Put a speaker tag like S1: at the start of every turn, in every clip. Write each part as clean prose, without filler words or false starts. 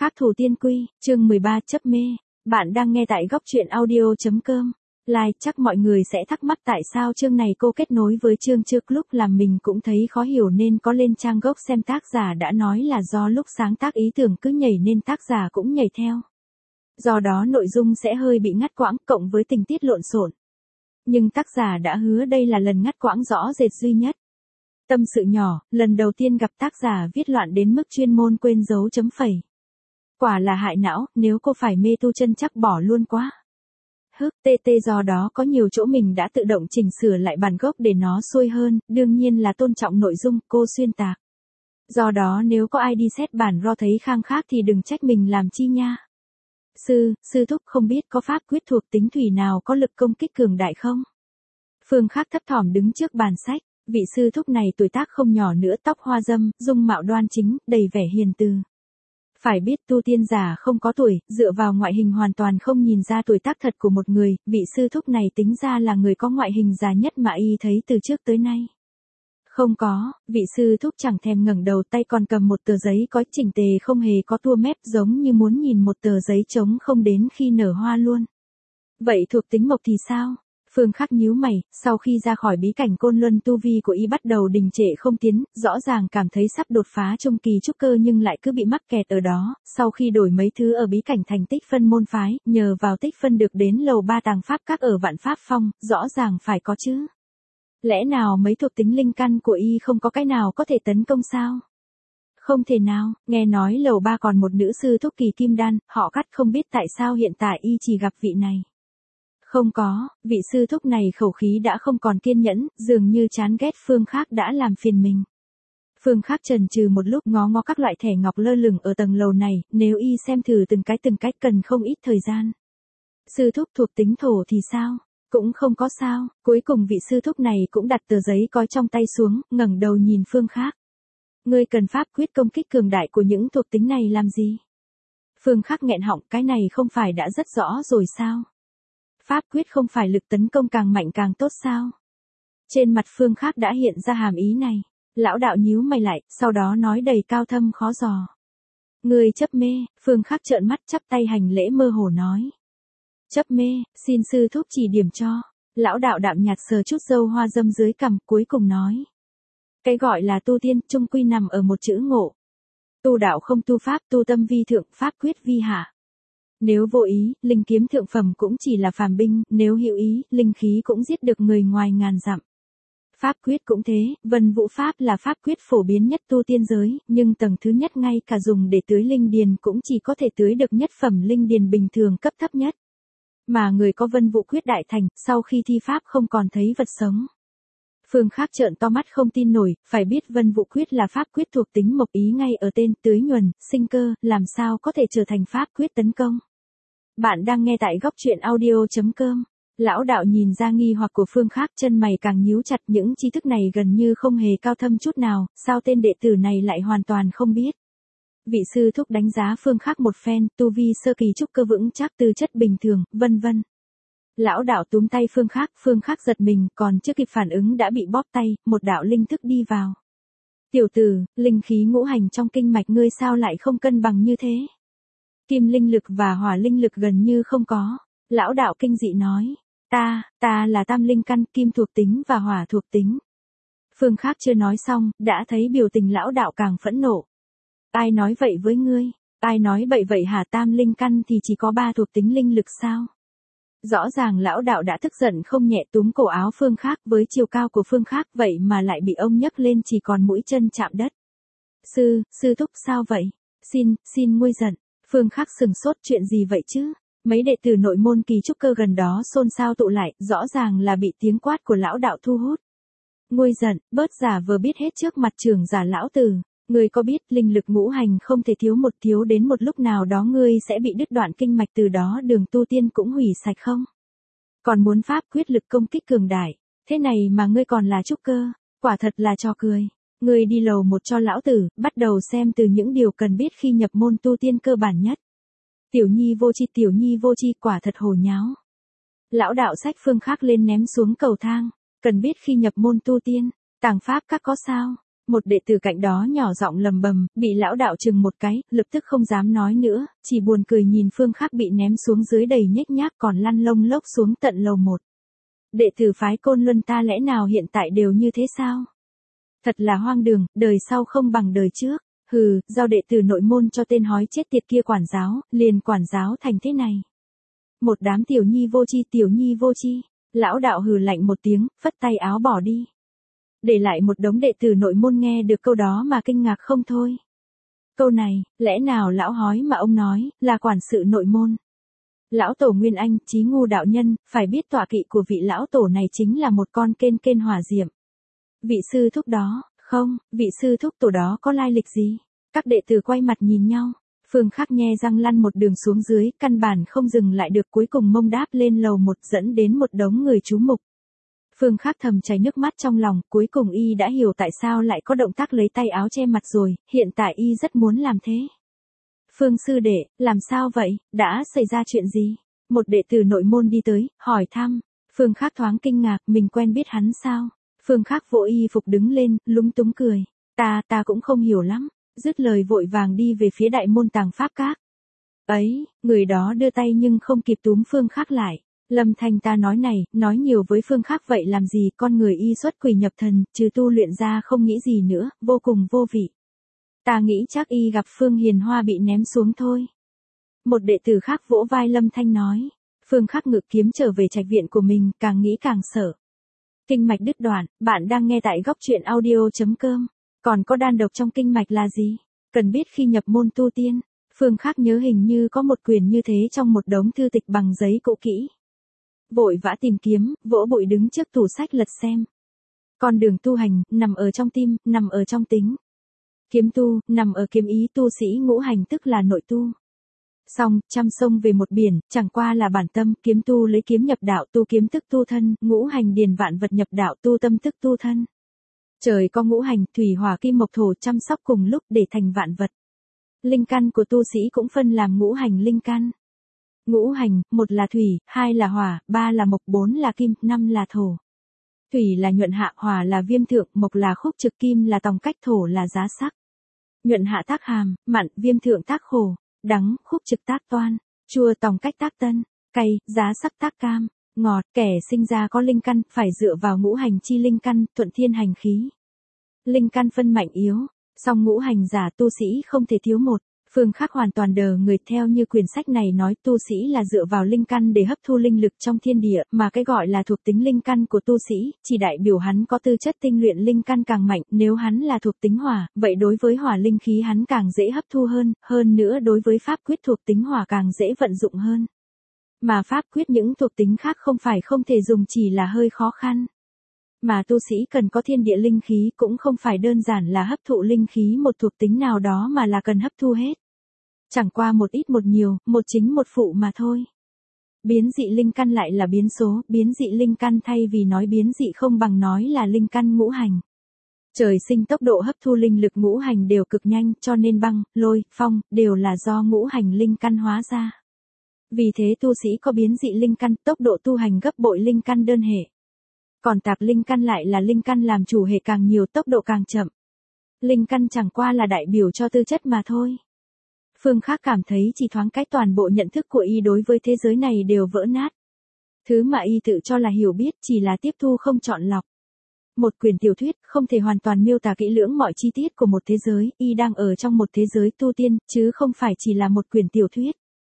S1: Khác thủ tiên quy, chương 13 chấp mê. Bạn đang nghe tại góc truyện audio.com. Like, chắc mọi người sẽ thắc mắc tại sao chương này cô kết nối với chương trước, lúc làm mình cũng thấy khó hiểu nên có lên trang gốc xem, tác giả đã nói là do lúc sáng tác ý tưởng cứ nhảy nên tác giả cũng nhảy theo. Do đó nội dung sẽ hơi bị ngắt quãng cộng với tình tiết lộn xộn. Nhưng tác giả đã hứa đây là lần ngắt quãng rõ rệt duy nhất. Tâm sự nhỏ, lần đầu tiên gặp tác giả viết loạn đến mức chuyên môn quên dấu chấm phẩy. Quả là hại não, nếu cô phải mê tu chân chắc bỏ luôn quá. Do đó có nhiều chỗ mình đã tự động chỉnh sửa lại bản gốc để nó xuôi hơn, đương nhiên là tôn trọng nội dung, cô xuyên tạc. Do đó nếu có ai đi xét bản RAW thấy khang khác thì đừng trách mình làm chi nha. Sư thúc không biết có pháp quyết thuộc tính thủy nào có lực công kích cường đại không? Phương Khác thấp thỏm đứng trước bàn sách. Vị sư thúc này tuổi tác không nhỏ nữa, tóc hoa dâm, dung mạo đoan chính, đầy vẻ hiền từ. Phải biết tu tiên giả không có tuổi, dựa vào ngoại hình hoàn toàn không nhìn ra tuổi tác thật của một người, vị sư thúc này tính ra là người có ngoại hình già nhất mà y thấy từ trước tới nay. Không có, vị sư thúc chẳng thèm ngẩng đầu, tay còn cầm một tờ giấy có chỉnh tề không hề có tua mép, giống như muốn nhìn một tờ giấy trống không đến khi nở hoa luôn. Vậy thuộc tính mộc thì sao? Phương Khắc nhíu mày, sau khi ra khỏi bí cảnh Côn Luân tu vi của y bắt đầu đình trệ không tiến, rõ ràng cảm thấy sắp đột phá trung kỳ trúc cơ nhưng lại cứ bị mắc kẹt ở đó, sau khi đổi mấy thứ ở bí cảnh thành tích phân môn phái, nhờ vào tích phân được đến lầu 3 tàng pháp các ở Vạn Pháp Phong, rõ ràng phải có chứ. Lẽ nào mấy thuộc tính linh căn của y không có cái nào có thể tấn công sao? Không thể nào, nghe nói lầu 3 còn một nữ sư thúc kỳ kim đan, họ Cắt không biết tại sao hiện tại y chỉ gặp vị này. Không có, vị sư thúc này khẩu khí đã không còn kiên nhẫn, dường như chán ghét Phương Khác đã làm phiền mình. Phương Khác chần chừ một lúc, ngó các loại thẻ ngọc lơ lửng ở tầng lầu này, nếu y xem thử từng cái cần không ít thời gian. Sư thúc thuộc tính thổ thì sao? Cũng không có sao, cuối cùng vị sư thúc này cũng đặt tờ giấy coi trong tay xuống, ngẩng đầu nhìn Phương Khác. Ngươi cần pháp quyết công kích cường đại của những thuộc tính này làm gì? Phương Khác nghẹn họng, cái này không phải đã rất rõ rồi sao? Pháp quyết không phải lực tấn công càng mạnh càng tốt sao? Trên mặt Phương Khác đã hiện ra hàm ý này. Lão đạo nhíu mày lại, sau đó nói đầy cao thâm khó dò. Người chấp mê, Phương Khác trợn mắt chắp tay hành lễ mơ hồ nói. Chấp mê, xin sư thúc chỉ điểm cho. Lão đạo đạm nhạt sờ chút râu hoa dâm dưới cằm, cuối cùng nói. Cái gọi là tu tiên, chung quy nằm ở một chữ ngộ. Tu đạo không tu pháp, tu tâm vi thượng, pháp quyết vi hạ. Nếu vô ý, linh kiếm thượng phẩm cũng chỉ là phàm binh, nếu hữu ý, linh khí cũng giết được người ngoài ngàn dặm. Pháp quyết cũng thế, Vân Vũ Pháp là pháp quyết phổ biến nhất tu tiên giới, nhưng tầng thứ nhất ngay cả dùng để tưới linh điền cũng chỉ có thể tưới được nhất phẩm linh điền bình thường cấp thấp nhất. Mà người có Vân Vũ quyết đại thành, sau khi thi pháp không còn thấy vật sống. Phương Khác trợn to mắt không tin nổi, phải biết Vân Vũ quyết là pháp quyết thuộc tính mộc ý ngay ở tên, tưới nhuần, sinh cơ, làm sao có thể trở thành pháp quyết tấn công. Bạn đang nghe tại góc truyện audio.com. Lão đạo nhìn ra nghi hoặc của Phương Khác, chân mày càng nhíu chặt, những tri thức này gần như không hề cao thâm chút nào, sao tên đệ tử này lại hoàn toàn không biết. Vị sư thúc đánh giá Phương Khác một phen, tu vi sơ kỳ trúc cơ vững chắc, tư chất bình thường, vân vân. Lão đạo túm tay Phương Khác giật mình, còn chưa kịp phản ứng đã bị bóp tay, một đạo linh thức đi vào. Tiểu tử, linh khí ngũ hành trong kinh mạch ngươi sao lại không cân bằng như thế? Kim linh lực và hỏa linh lực gần như không có. Lão đạo kinh dị nói. Ta là tam linh căn, kim thuộc tính và hỏa thuộc tính. Phương Khác chưa nói xong, đã thấy biểu tình lão đạo càng phẫn nộ. Ai nói vậy với ngươi? Ai nói bậy vậy hả? Tam linh căn thì chỉ có 3 thuộc tính linh lực sao? Rõ ràng lão đạo đã tức giận không nhẹ, túm cổ áo Phương Khác, với chiều cao của Phương Khác vậy mà lại bị ông nhấc lên chỉ còn mũi chân chạm đất. Sư thúc sao vậy? Xin nguôi giận. Phương Khác sừng sốt, chuyện gì vậy chứ? Mấy đệ tử nội môn kỳ trúc cơ gần đó xôn xao tụ lại, rõ ràng là bị tiếng quát của lão đạo thu hút. Nguôi giận, bớt giả vờ biết hết trước mặt trưởng giả lão tử. Ngươi có biết linh lực ngũ hành không thể thiếu đến một lúc nào đó ngươi sẽ bị đứt đoạn kinh mạch, từ đó đường tu tiên cũng hủy sạch không? Còn muốn pháp quyết lực công kích cường đại, thế này mà ngươi còn là trúc cơ, quả thật là trò cười. Ngươi đi lầu một cho lão tử, bắt đầu xem từ những điều cần biết khi nhập môn tu tiên cơ bản nhất. Tiểu nhi vô chi, quả thật hồ nháo. Lão đạo xách Phương Khác lên ném xuống cầu thang, cần biết khi nhập môn tu tiên, tàng pháp các có sao? Một đệ tử cạnh đó nhỏ giọng lầm bầm, bị lão đạo chừng một cái, lập tức không dám nói nữa, chỉ buồn cười nhìn Phương Khắc bị ném xuống dưới đầy nhếch nhác còn lăn lông lốc xuống tận lầu 1. Đệ tử phái Côn Luân ta lẽ nào hiện tại đều như thế sao? Thật là hoang đường, đời sau không bằng đời trước. Hừ, giao đệ tử nội môn cho tên hói chết tiệt kia quản giáo, liền quản giáo thành thế này. Một đám tiểu nhi vô chi. Lão đạo hừ lạnh một tiếng, phất tay áo bỏ đi. Để lại một đống đệ tử nội môn nghe được câu đó mà kinh ngạc không thôi. Câu này, lẽ nào lão hói mà ông nói, là quản sự nội môn. Lão tổ Nguyên Anh, Chí Ngu đạo nhân, phải biết tọa kỵ của vị lão tổ này chính là một con kên hỏa diệm. Vị sư thúc đó, không, vị sư thúc tổ đó có lai lịch gì? Các đệ tử quay mặt nhìn nhau. Phương Khắc nhe răng lăn một đường xuống dưới, căn bản không dừng lại được, cuối cùng mông đáp lên lầu 1 dẫn đến một đống người chú mục. Phương Khắc thầm chảy nước mắt trong lòng, cuối cùng y đã hiểu tại sao lại có động tác lấy tay áo che mặt rồi, hiện tại y rất muốn làm thế. Phương sư đệ, làm sao vậy, đã xảy ra chuyện gì? Một đệ tử nội môn đi tới, hỏi thăm. Phương Khắc thoáng kinh ngạc, mình quen biết hắn sao? Phương Khắc vỗ y phục đứng lên, lúng túng cười. Ta cũng không hiểu lắm. Dứt lời vội vàng đi về phía đại môn Tàng Pháp Các. Ấy, người đó đưa tay nhưng không kịp túm Phương Khắc lại. Lâm Thanh ta nói này, nói nhiều với Phương Khắc vậy làm gì, con người y xuất quỷ nhập thần, trừ tu luyện ra không nghĩ gì nữa, vô cùng vô vị. Ta nghĩ chắc y gặp Phương Hiền Hoa bị ném xuống thôi. Một đệ tử khác vỗ vai Lâm Thanh nói. Phương Khắc ngự kiếm trở về trạch viện của mình, càng nghĩ càng sợ. Kinh mạch đứt đoạn, bạn đang nghe tại góc truyện audio.com. Còn có đan độc trong kinh mạch là gì? Cần biết khi nhập môn tu tiên. Phương Khắc nhớ hình như có một quyển như thế trong một đống thư tịch bằng giấy cũ kỹ. Vội vã tìm kiếm, vỗ bụi đứng trước tủ sách lật xem. Con đường tu hành, nằm ở trong tim, nằm ở trong tính. Kiếm tu, nằm ở kiếm ý, tu sĩ ngũ hành tức là nội tu. Xong, trăm sông về một biển, chẳng qua là bản tâm, kiếm tu lấy kiếm nhập đạo, tu kiếm tức tu thân, ngũ hành điền vạn vật nhập đạo, tu tâm tức tu thân. Trời có ngũ hành, thủy hỏa kim mộc thổ chăm sóc cùng lúc để thành vạn vật. Linh căn của tu sĩ cũng phân làm ngũ hành linh căn. Ngũ hành, 1 là thủy, 2 là hỏa, 3 là mộc, 4 là kim, 5 là thổ. Thủy là nhuận hạ, hỏa là viêm thượng, mộc là khúc trực, kim là tòng cách, thổ là giá sắc. Nhuận hạ tác hàm, mặn, viêm thượng tác khổ, đắng, khúc trực tác toan, chua, tòng cách tác tân, cay, giá sắc tác cam, ngọt. Kẻ sinh ra có linh căn, phải dựa vào ngũ hành chi linh căn, thuận thiên hành khí. Linh căn phân mạnh yếu, song ngũ hành giả tu sĩ không thể thiếu một. Phương Khắc hoàn toàn đờ người, theo như quyển sách này nói tu sĩ là dựa vào linh căn để hấp thu linh lực trong thiên địa, mà cái gọi là thuộc tính linh căn của tu sĩ, chỉ đại biểu hắn có tư chất tinh luyện linh căn càng mạnh, nếu hắn là thuộc tính hỏa, vậy đối với hỏa linh khí hắn càng dễ hấp thu hơn nữa đối với pháp quyết thuộc tính hỏa càng dễ vận dụng hơn. Mà pháp quyết những thuộc tính khác không phải không thể dùng, chỉ là hơi khó khăn. Mà tu sĩ cần có thiên địa linh khí cũng không phải đơn giản là hấp thụ linh khí một thuộc tính nào đó mà là cần hấp thu hết. Chẳng qua một ít một nhiều, một chính một phụ mà thôi. Biến dị linh căn lại là biến số, biến dị linh căn thay vì nói biến dị không bằng nói là linh căn ngũ hành. Trời sinh tốc độ hấp thu linh lực ngũ hành đều cực nhanh, cho nên băng, lôi, phong, đều là do ngũ hành linh căn hóa ra. Vì thế tu sĩ có biến dị linh căn, tốc độ tu hành gấp bội linh căn đơn hệ. Còn tạp linh căn lại là linh căn làm chủ hệ càng nhiều, tốc độ càng chậm. Linh căn chẳng qua là đại biểu cho tư chất mà thôi. Phương Khắc cảm thấy chỉ thoáng cái toàn bộ nhận thức của y đối với thế giới này đều vỡ nát. Thứ mà y tự cho là hiểu biết chỉ là tiếp thu không chọn lọc. Một quyển tiểu thuyết không thể hoàn toàn miêu tả kỹ lưỡng mọi chi tiết của một thế giới, y đang ở trong một thế giới tu tiên, chứ không phải chỉ là một quyển tiểu thuyết.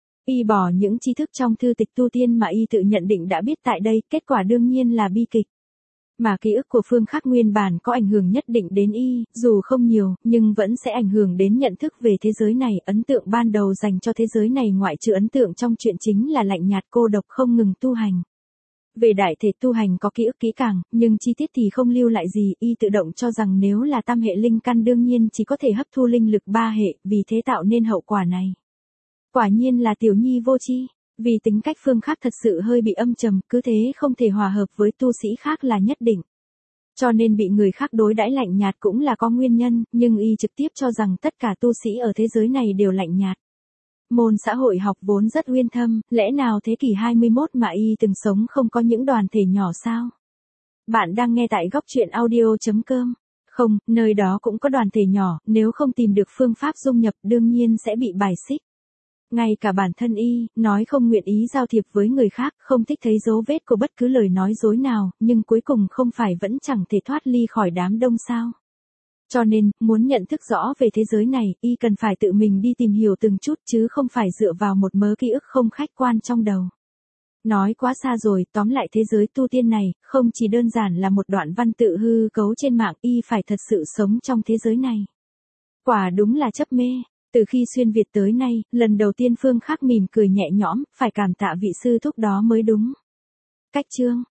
S1: Y bỏ những tri thức trong thư tịch tu tiên mà y tự nhận định đã biết tại đây, kết quả đương nhiên là bi kịch. Mà ký ức của Phương Khắc nguyên bản có ảnh hưởng nhất định đến y, dù không nhiều, nhưng vẫn sẽ ảnh hưởng đến nhận thức về thế giới này. Ấn tượng ban đầu dành cho thế giới này ngoại trừ ấn tượng trong truyện chính là lạnh nhạt cô độc không ngừng tu hành. Về đại thể tu hành có ký ức kỹ càng, nhưng chi tiết thì không lưu lại gì, y tự động cho rằng nếu là tam hệ linh căn đương nhiên chỉ có thể hấp thu linh lực 3 hệ, vì thế tạo nên hậu quả này. Quả nhiên là tiểu nhi vô tri. Vì tính cách Phương Khắc thật sự hơi bị âm trầm, cứ thế không thể hòa hợp với tu sĩ khác là nhất định. Cho nên bị người khác đối đãi lạnh nhạt cũng là có nguyên nhân, nhưng y trực tiếp cho rằng tất cả tu sĩ ở thế giới này đều lạnh nhạt. Môn xã hội học vốn rất uyên thâm, lẽ nào thế kỷ 21 mà y từng sống không có những đoàn thể nhỏ sao? Bạn đang nghe tại góc truyện audio.com. Không, nơi đó cũng có đoàn thể nhỏ, nếu không tìm được phương pháp dung nhập đương nhiên sẽ bị bài xích. Ngay cả bản thân y, nói không nguyện ý giao thiệp với người khác, không thích thấy dấu vết của bất cứ lời nói dối nào, nhưng cuối cùng không phải vẫn chẳng thể thoát ly khỏi đám đông sao. Cho nên, muốn nhận thức rõ về thế giới này, y cần phải tự mình đi tìm hiểu từng chút chứ không phải dựa vào một mớ ký ức không khách quan trong đầu. Nói quá xa rồi, tóm lại thế giới tu tiên này, không chỉ đơn giản là một đoạn văn tự hư cấu trên mạng, y phải thật sự sống trong thế giới này. Quả đúng là chấp mê. Từ khi xuyên Việt tới nay, lần đầu tiên Phương Khắc mỉm cười nhẹ nhõm, phải cảm tạ vị sư thúc đó mới đúng. Cách chương